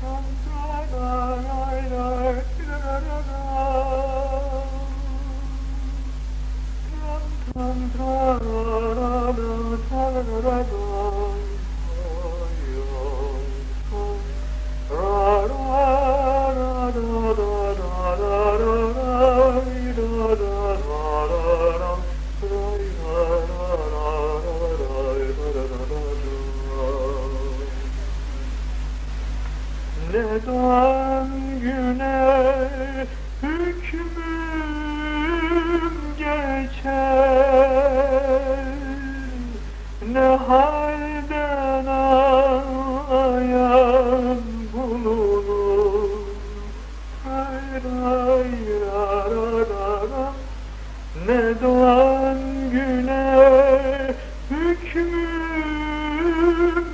Ne doğan güne hükmüm geçer, ne halden ayan bulunur. Ne doğan güne hükmüm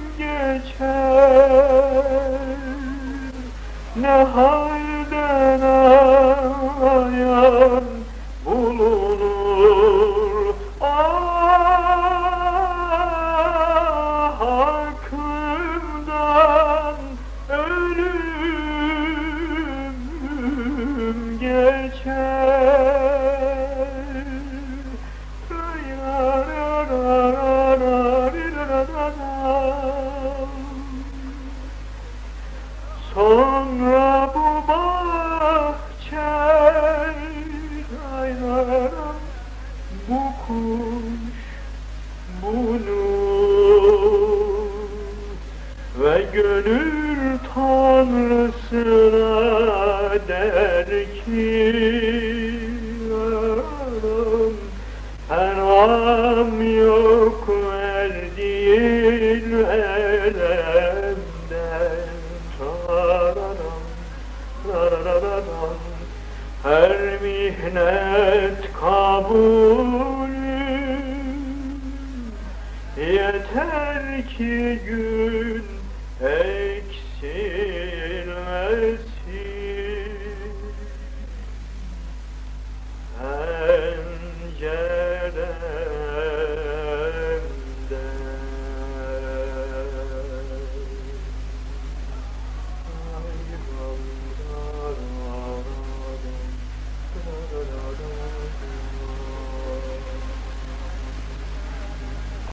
geçer, ne halden ayan bulunur. Ah, aklımdan ölüm geçer. Sonra bu bahçe, bu kuş, bu nur ve gönül tanrısına der ki enam yok verdiğin elemden. Her mihnet kabulü, yeter ki gün eksin.